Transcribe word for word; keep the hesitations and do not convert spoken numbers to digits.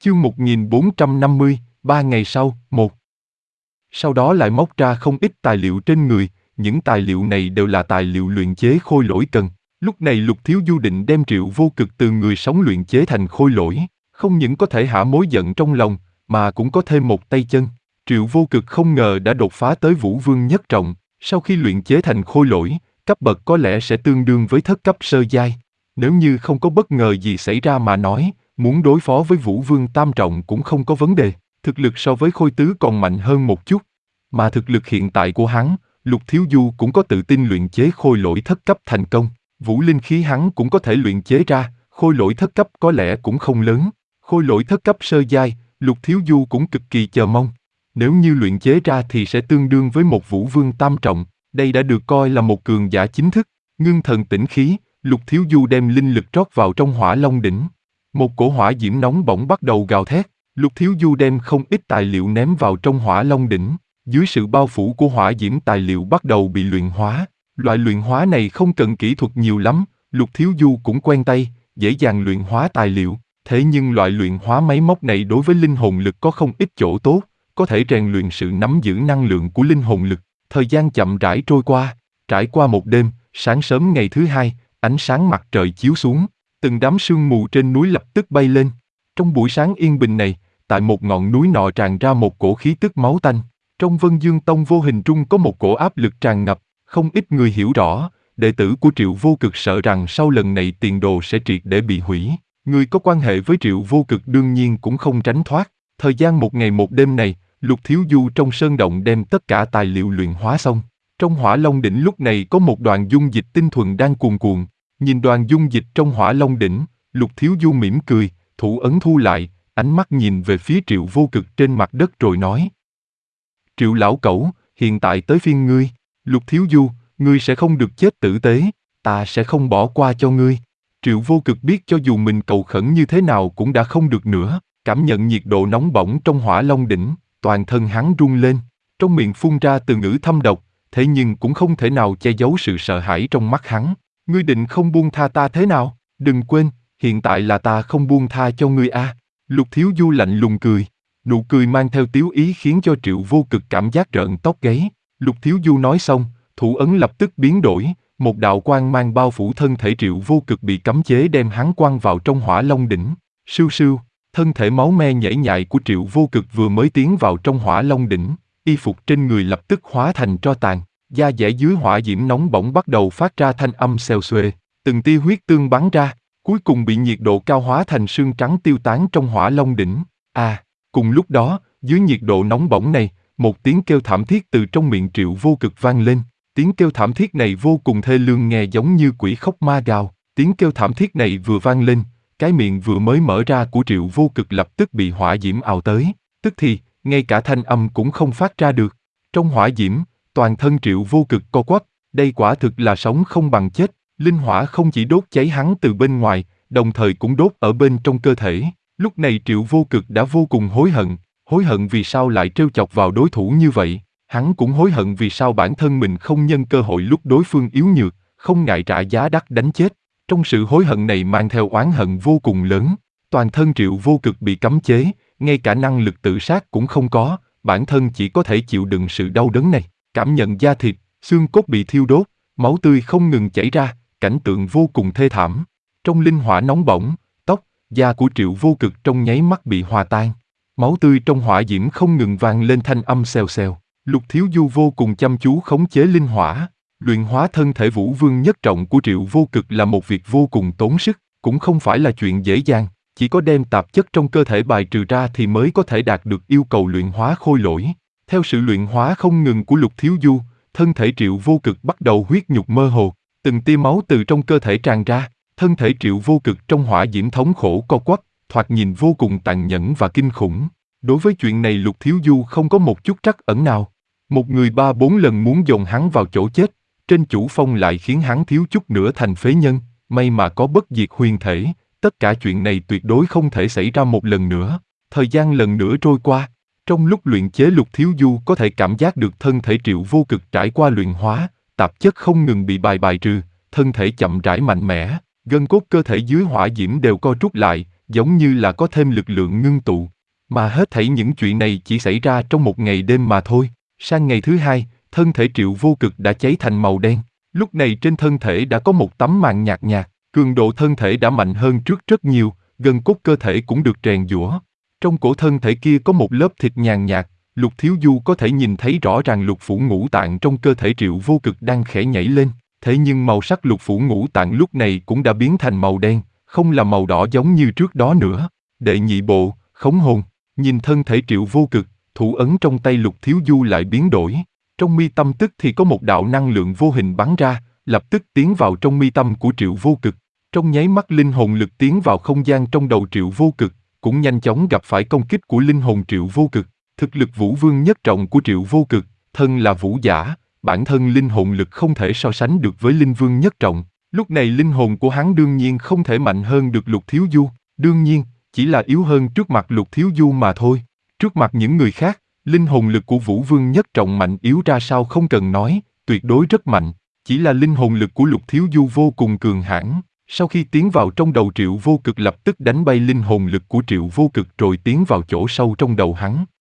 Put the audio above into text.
Chương một nghìn bốn trăm năm mươi, ba ngày sau, một. Sau đó lại móc ra không ít tài liệu trên người, những tài liệu này đều là tài liệu luyện chế khôi lỗi cần. Lúc này Lục Thiếu Du định đem Triệu Vô Cực từ người sống luyện chế thành khôi lỗi, không những có thể hả mối giận trong lòng, mà cũng có thêm một tay chân. Triệu Vô Cực không ngờ đã đột phá tới Vũ Vương nhất trọng, sau khi luyện chế thành khôi lỗi, cấp bậc có lẽ sẽ tương đương với thất cấp sơ giai. Nếu như không có bất ngờ gì xảy ra mà nói, muốn đối phó với Vũ Vương tam trọng cũng không có vấn đề, thực lực so với Khôi Tứ còn mạnh hơn một chút. Mà thực lực hiện tại của hắn, Lục Thiếu Du cũng có tự tin luyện chế khôi lỗi thất cấp thành công, vũ linh khí hắn cũng có thể luyện chế ra, khôi lỗi thất cấp có lẽ cũng không lớn. Khôi lỗi thất cấp sơ giai, Lục Thiếu Du cũng cực kỳ chờ mong. Nếu như luyện chế ra thì sẽ tương đương với một Vũ Vương tam trọng, đây đã được coi là một cường giả chính thức. Ngưng thần tĩnh khí, Lục Thiếu Du đem linh lực trót vào trong Hỏa Long đỉnh. Một cổ hỏa diễm nóng bỏng bắt đầu gào thét, Lục Thiếu Du đem không ít tài liệu ném vào trong Hỏa Long đỉnh. Dưới sự bao phủ của hỏa diễm tài liệu bắt đầu bị luyện hóa. Loại luyện hóa này không cần kỹ thuật nhiều lắm, Lục Thiếu Du cũng quen tay, dễ dàng luyện hóa tài liệu. Thế nhưng loại luyện hóa máy móc này đối với linh hồn lực có không ít chỗ tốt, có thể rèn luyện sự nắm giữ năng lượng của linh hồn lực. Thời gian chậm rãi trôi qua, trải qua một đêm, sáng sớm ngày thứ hai, ánh sáng mặt trời chiếu xuống, từng đám sương mù trên núi lập tức bay lên. Trong buổi sáng yên bình này, tại một ngọn núi nọ tràn ra một cổ khí tức máu tanh. Trong Vân Dương Tông vô hình trung có một cổ áp lực tràn ngập, không ít người hiểu rõ, đệ tử của Triệu Vô Cực sợ rằng sau lần này tiền đồ sẽ triệt để bị hủy. Người có quan hệ với Triệu Vô Cực đương nhiên cũng không tránh thoát. Thời gian một ngày một đêm này, Lục Thiếu Du trong sơn động đem tất cả tài liệu luyện hóa xong. Trong Hỏa Long đỉnh lúc này có một đoàn dung dịch tinh thuần đang cuồn cuộn. Nhìn đoàn dung dịch trong Hỏa Long đỉnh, Lục Thiếu Du mỉm cười, thủ ấn thu lại, ánh mắt nhìn về phía Triệu Vô Cực trên mặt đất rồi nói: Triệu lão cẩu, hiện tại tới phiên ngươi. Lục Thiếu Du, ngươi sẽ không được chết tử tế, ta sẽ không bỏ qua cho ngươi. Triệu Vô Cực biết cho dù mình cầu khẩn như thế nào cũng đã không được nữa, cảm nhận nhiệt độ nóng bỏng trong Hỏa Long đỉnh, toàn thân hắn run lên, trong miệng phun ra từ ngữ thâm độc, thế nhưng cũng không thể nào che giấu sự sợ hãi trong mắt hắn. Ngươi định không buông tha ta thế nào? Đừng quên, hiện tại là ta không buông tha cho ngươi a. À. Lục Thiếu Du lạnh lùng cười. Nụ cười mang theo tiếu ý khiến cho Triệu Vô Cực cảm giác rợn tóc gáy. Lục Thiếu Du nói xong, thủ ấn lập tức biến đổi, một đạo quang mang bao phủ thân thể Triệu Vô Cực bị cấm chế đem hắn quăng vào trong Hỏa Long đỉnh. Sưu sưu, thân thể máu me nhễ nhại của Triệu Vô Cực vừa mới tiến vào trong Hỏa Long đỉnh, y phục trên người lập tức hóa thành tro tàn, da dẻ dưới hỏa diễm nóng bỏng bắt đầu phát ra thanh âm xèo xuề, từng tia huyết tương bắn ra, cuối cùng bị nhiệt độ cao hóa thành sương trắng tiêu tán trong Hỏa Long đỉnh. À! Cùng lúc đó, dưới nhiệt độ nóng bỏng này, một tiếng kêu thảm thiết từ trong miệng Triệu Vô Cực vang lên. Tiếng kêu thảm thiết này vô cùng thê lương nghe giống như quỷ khóc ma gào. Tiếng kêu thảm thiết này vừa vang lên, cái miệng vừa mới mở ra của Triệu Vô Cực lập tức bị hỏa diễm ào tới. Tức thì, ngay cả thanh âm cũng không phát ra được. Trong hỏa diễm, toàn thân Triệu Vô Cực co quắp, đây quả thực là sống không bằng chết. Linh hỏa không chỉ đốt cháy hắn từ bên ngoài, đồng thời cũng đốt ở bên trong cơ thể. Lúc này Triệu Vô Cực đã vô cùng hối hận, hối hận vì sao lại trêu chọc vào đối thủ như vậy. Hắn cũng hối hận vì sao bản thân mình không nhân cơ hội lúc đối phương yếu nhược, không ngại trả giá đắt đánh chết. Trong sự hối hận này mang theo oán hận vô cùng lớn. Toàn thân Triệu Vô Cực bị cấm chế, ngay cả năng lực tự sát cũng không có, bản thân chỉ có thể chịu đựng sự đau đớn này. Cảm nhận da thịt, xương cốt bị thiêu đốt, máu tươi không ngừng chảy ra, cảnh tượng vô cùng thê thảm. Trong linh hỏa nóng bỏng, da của Triệu Vô Cực trong nháy mắt bị hòa tan. Máu tươi trong hỏa diễm không ngừng vang lên thanh âm xèo xèo. Lục Thiếu Du vô cùng chăm chú khống chế linh hỏa. Luyện hóa thân thể Vũ Vương nhất trọng của Triệu Vô Cực là một việc vô cùng tốn sức, cũng không phải là chuyện dễ dàng. Chỉ có đem tạp chất trong cơ thể bài trừ ra thì mới có thể đạt được yêu cầu luyện hóa khôi lỗi. Theo sự luyện hóa không ngừng của Lục Thiếu Du, thân thể Triệu Vô Cực bắt đầu huyết nhục mơ hồ, từng tia máu từ trong cơ thể tràn ra. Thân thể Triệu Vô Cực trong hỏa diễm thống khổ co quắp, thoạt nhìn vô cùng tàn nhẫn và kinh khủng. Đối với chuyện này Lục Thiếu Du không có một chút trắc ẩn nào. Một người ba bốn lần muốn dồn hắn vào chỗ chết, trên chủ phong lại khiến hắn thiếu chút nữa thành phế nhân, may mà có bất diệt huyền thể, tất cả chuyện này tuyệt đối không thể xảy ra một lần nữa. Thời gian lần nữa trôi qua, trong lúc luyện chế Lục Thiếu Du có thể cảm giác được thân thể Triệu Vô Cực trải qua luyện hóa, tạp chất không ngừng bị bài bài trừ, thân thể chậm rãi mạnh mẽ. Gân cốt cơ thể dưới hỏa diễm đều co rút lại, giống như là có thêm lực lượng ngưng tụ. Mà hết thảy những chuyện này chỉ xảy ra trong một ngày đêm mà thôi. Sang ngày thứ hai, thân thể Triệu Vô Cực đã cháy thành màu đen. Lúc này trên thân thể đã có một tấm màng nhạt nhạt, cường độ thân thể đã mạnh hơn trước rất nhiều, gân cốt cơ thể cũng được rèn giũa. Trong cổ thân thể kia có một lớp thịt nhàn nhạt, Lục Thiếu Du có thể nhìn thấy rõ ràng lục phủ ngũ tạng trong cơ thể Triệu Vô Cực đang khẽ nhảy lên. Thế nhưng màu sắc lục phủ ngũ tạng lúc này cũng đã biến thành màu đen, không là màu đỏ giống như trước đó nữa. Đệ nhị bộ, khống hồn, nhìn thân thể Triệu Vô Cực, thủ ấn trong tay Lục Thiếu Du lại biến đổi. Trong mi tâm tức thì có một đạo năng lượng vô hình bắn ra, lập tức tiến vào trong mi tâm của Triệu Vô Cực. Trong nháy mắt linh hồn lực tiến vào không gian trong đầu Triệu Vô Cực, cũng nhanh chóng gặp phải công kích của linh hồn Triệu Vô Cực. Thực lực Vũ Vương nhất trọng của Triệu Vô Cực, thân là vũ giả, bản thân linh hồn lực không thể so sánh được với linh vương nhất trọng. Lúc này linh hồn của hắn đương nhiên không thể mạnh hơn được Lục Thiếu Du, đương nhiên, chỉ là yếu hơn trước mặt Lục Thiếu Du mà thôi. Trước mặt những người khác, linh hồn lực của Vũ Vương nhất trọng mạnh yếu ra sao không cần nói, tuyệt đối rất mạnh. Chỉ là linh hồn lực của Lục Thiếu Du vô cùng cường hãn. Sau khi tiến vào trong đầu Triệu Vô Cực lập tức đánh bay linh hồn lực của Triệu Vô Cực rồi tiến vào chỗ sâu trong đầu hắn.